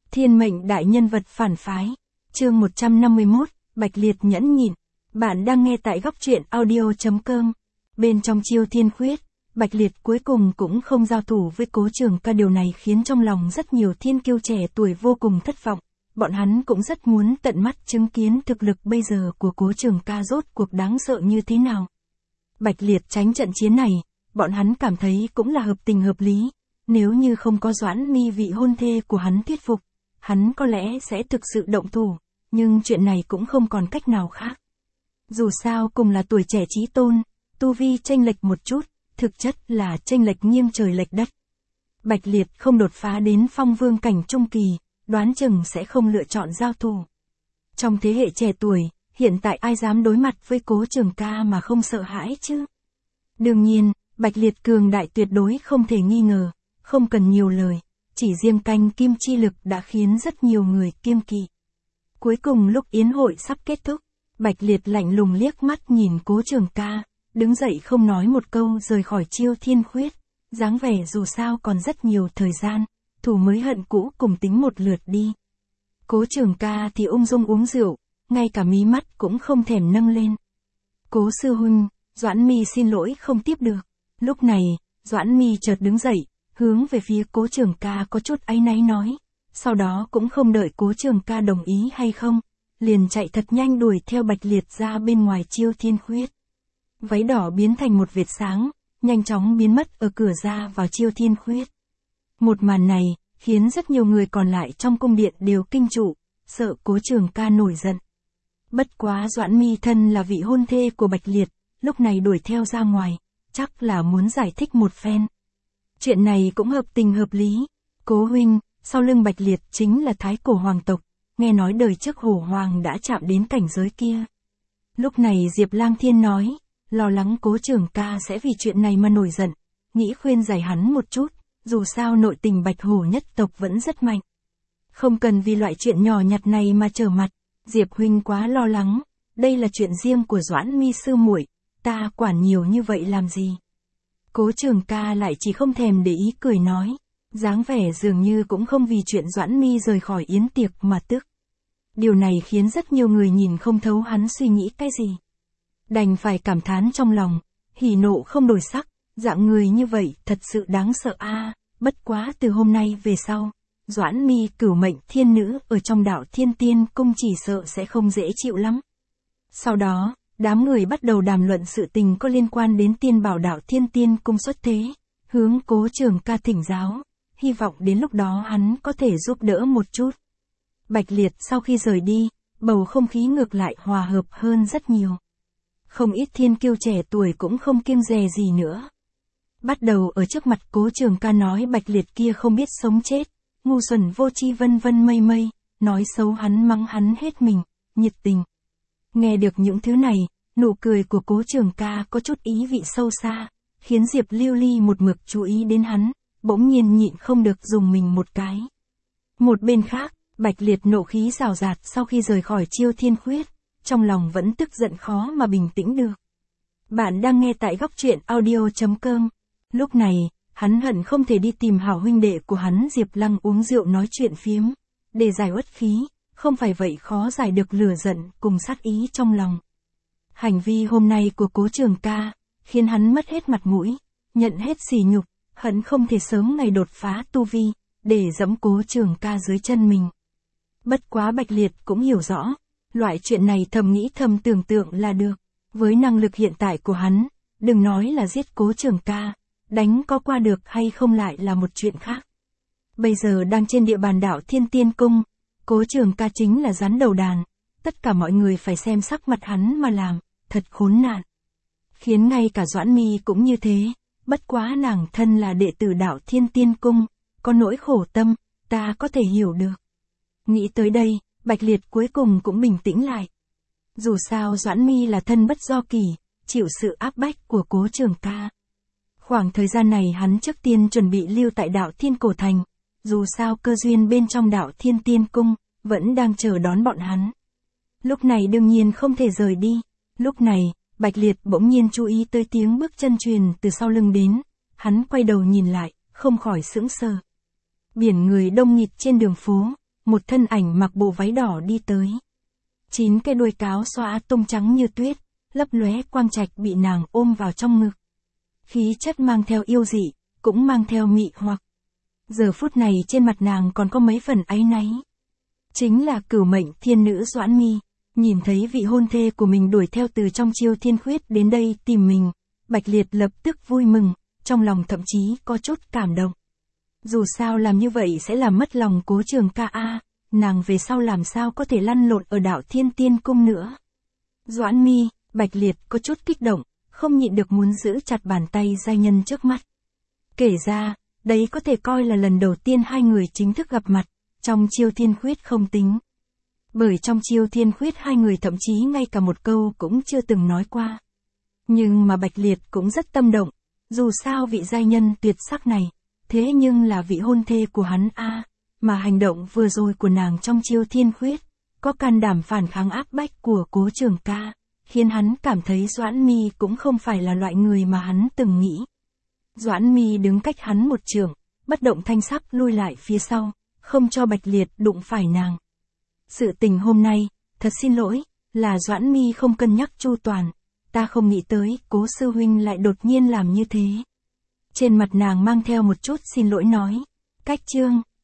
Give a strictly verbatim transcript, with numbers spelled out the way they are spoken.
Thiên mệnh đại nhân vật phản phái. Chương một trăm năm mươi mốt, Bạch Liệt nhẫn nhịn. Bạn đang nghe tại góc truyện audio.com. Bên trong Chiêu Thiên Khuyết, Bạch Liệt cuối cùng cũng không giao thủ với Cố Trường Ca, điều này khiến trong lòng rất nhiều thiên kiêu trẻ tuổi vô cùng thất vọng. Bọn hắn cũng rất muốn tận mắt chứng kiến thực lực bây giờ của Cố Trường Ca rốt cuộc đáng sợ như thế nào. Bạch Liệt tránh trận chiến này, bọn hắn cảm thấy cũng là hợp tình hợp lý. Nếu như không có Doãn Mi vị hôn thê của hắn thuyết phục, hắn có lẽ sẽ thực sự động thủ, nhưng chuyện này cũng không còn cách nào khác. Dù sao cùng là tuổi trẻ chí tôn, tu vi chênh lệch một chút, thực chất là chênh lệch nghiêng trời lệch đất. Bạch Liệt không đột phá đến phong vương cảnh trung kỳ, đoán chừng sẽ không lựa chọn giao thủ. Trong thế hệ trẻ tuổi, hiện tại ai dám đối mặt với Cố Trường Ca mà không sợ hãi chứ? Đương nhiên, Bạch Liệt cường đại tuyệt đối không thể nghi ngờ, không cần nhiều lời, chỉ riêng canh kim chi lực đã khiến rất nhiều người kiêng kỵ. Cuối cùng lúc yến hội sắp kết thúc, Bạch Liệt lạnh lùng liếc mắt nhìn Cố Trường Ca, đứng dậy không nói một câu rời khỏi Chiêu Thiên Khuyết, dáng vẻ dù sao còn rất nhiều thời gian, thù mới hận cũ cùng tính một lượt đi. Cố Trường Ca thì ung dung uống rượu, ngay cả mí mắt cũng không thèm nâng lên. Cố sư huynh, Doãn Mi xin lỗi không tiếp được. Lúc này, Doãn Mi chợt đứng dậy, hướng về phía Cố Trường Ca có chút áy náy nói, sau đó cũng không đợi Cố Trường Ca đồng ý hay không, liền chạy thật nhanh đuổi theo Bạch Liệt ra bên ngoài Chiêu Thiên Khuyết. Váy đỏ biến thành một vệt sáng, nhanh chóng biến mất ở cửa ra vào Chiêu Thiên Khuyết. Một màn này, khiến rất nhiều người còn lại trong cung điện đều kinh trụ, sợ Cố Trường Ca nổi giận. Bất quá Doãn Mi thân là vị hôn thê của Bạch Liệt, lúc này đuổi theo ra ngoài, chắc là muốn giải thích một phen. Chuyện này cũng hợp tình hợp lý. Cố huynh, sau lưng Bạch Liệt chính là Thái Cổ Hoàng tộc, nghe nói đời trước Hổ Hoàng đã chạm đến cảnh giới kia. Lúc này Diệp Lang Thiên nói, lo lắng Cố Trường Ca sẽ vì chuyện này mà nổi giận, nghĩ khuyên giải hắn một chút, dù sao nội tình Bạch Hổ nhất tộc vẫn rất mạnh. Không cần vì loại chuyện nhỏ nhặt này mà trở mặt, Diệp huynh quá lo lắng, đây là chuyện riêng của Doãn Mi sư muội, ta quản nhiều như vậy làm gì? Cố Trường Ca lại chỉ không thèm để ý cười nói, dáng vẻ dường như cũng không vì chuyện Doãn Mi rời khỏi yến tiệc mà tức. Điều này khiến rất nhiều người nhìn không thấu hắn suy nghĩ cái gì. Đành phải cảm thán trong lòng, hỉ nộ không đổi sắc, dạng người như vậy thật sự đáng sợ a. Bất quá từ hôm nay về sau, Doãn Mi cửu mệnh thiên nữ ở trong đạo Thiên Tiên Cung chỉ sợ sẽ không dễ chịu lắm. Sau đó, đám người bắt đầu đàm luận sự tình có liên quan đến Tiên Bảo đạo Thiên Tiên Cung xuất thế, hướng Cố Trường Ca thỉnh giáo, hy vọng đến lúc đó hắn có thể giúp đỡ một chút. Bạch Liệt sau khi rời đi, bầu không khí ngược lại hòa hợp hơn rất nhiều. Không ít thiên kiêu trẻ tuổi cũng không kiêng dè gì nữa. Bắt đầu ở trước mặt Cố Trường Ca nói Bạch Liệt kia không biết sống chết, ngu xuẩn vô tri vân vân mây mây, nói xấu hắn mắng hắn hết mình, nhiệt tình. Nghe được những thứ này, nụ cười của Cố Trường Ca có chút ý vị sâu xa, khiến Diệp Lưu Ly một mực chú ý đến hắn, bỗng nhiên nhịn không được dùng mình một cái. Một bên khác, Bạch Liệt nộ khí rào rạt sau khi rời khỏi Chiêu Thiên Khuyết, trong lòng vẫn tức giận khó mà bình tĩnh được. Bạn đang nghe tại góc truyện audio.com. Lúc này, hắn hận không thể đi tìm hảo huynh đệ của hắn Diệp Lăng uống rượu nói chuyện phiếm, để giải uất khí, không phải vậy khó giải được lửa giận cùng sát ý trong lòng. Hành vi hôm nay của Cố Trường Ca, khiến hắn mất hết mặt mũi, nhận hết sỉ nhục, hận không thể sớm ngày đột phá tu vi, để giẫm Cố Trường Ca dưới chân mình. Bất quá Bạch Liệt cũng hiểu rõ, loại chuyện này thầm nghĩ thầm tưởng tượng là được, với năng lực hiện tại của hắn, đừng nói là giết Cố Trường Ca, đánh có qua được hay không lại là một chuyện khác. Bây giờ đang trên địa bàn đạo Thiên Tiên Cung, Cố Trường Ca chính là rắn đầu đàn, tất cả mọi người phải xem sắc mặt hắn mà làm, thật khốn nạn. Khiến ngay cả Doãn Mi cũng như thế, bất quá nàng thân là đệ tử đạo Thiên Tiên Cung, có nỗi khổ tâm, ta có thể hiểu được. Nghĩ tới đây, Bạch Liệt cuối cùng cũng bình tĩnh lại. Dù sao Doãn Mi là thân bất do kỳ, chịu sự áp bách của Cố Trường Ca. Khoảng thời gian này hắn trước tiên chuẩn bị lưu tại đạo Thiên Cổ Thành, dù sao cơ duyên bên trong đạo Thiên Tiên Cung, vẫn đang chờ đón bọn hắn. Lúc này đương nhiên không thể rời đi. Lúc này, Bạch Liệt bỗng nhiên chú ý tới tiếng bước chân truyền từ sau lưng đến, hắn quay đầu nhìn lại, không khỏi sững sờ. Biển người đông nghịt trên đường phố, một thân ảnh mặc bộ váy đỏ đi tới. Chín cái đuôi cáo xõa tung trắng như tuyết, lấp lóe quang trạch bị nàng ôm vào trong ngực. Khí chất mang theo yêu dị, cũng mang theo mị hoặc. Giờ phút này trên mặt nàng còn có mấy phần áy náy. Chính là cửu mệnh thiên nữ Doãn Mi, nhìn thấy vị hôn thê của mình đuổi theo từ trong Chiêu Thiên Khuyết đến đây tìm mình, Bạch Liệt lập tức vui mừng, trong lòng thậm chí có chút cảm động. Dù sao làm như vậy sẽ làm mất lòng Cố Trường Ca a, nàng về sau làm sao có thể lăn lộn ở Đạo Thiên Tiên Cung nữa. Doãn Mi, Bạch Liệt có chút kích động, không nhịn được muốn giữ chặt bàn tay giai nhân trước mắt. Kể ra, đấy có thể coi là lần đầu tiên hai người chính thức gặp mặt, trong Chiêu Thiên Khuyết không tính. Bởi trong Chiêu Thiên Khuyết hai người thậm chí ngay cả một câu cũng chưa từng nói qua. Nhưng mà Bạch Liệt cũng rất tâm động, dù sao vị giai nhân tuyệt sắc này, thế nhưng là vị hôn thê của hắn a, mà hành động vừa rồi của nàng trong Chiêu Thiên Khuyết, có can đảm phản kháng áp bách của Cố Trường Ca, khiến hắn cảm thấy Doãn Mi cũng không phải là loại người mà hắn từng nghĩ. Doãn Mi đứng cách hắn một trượng, bất động thanh sắc lui lại phía sau, không cho Bạch Liệt đụng phải nàng. Sự tình hôm nay, thật xin lỗi, là Doãn Mi không cân nhắc chu toàn, ta không nghĩ tới Cố sư huynh lại đột nhiên làm như thế. Trên mặt nàng mang theo một chút xin lỗi nói, cách chương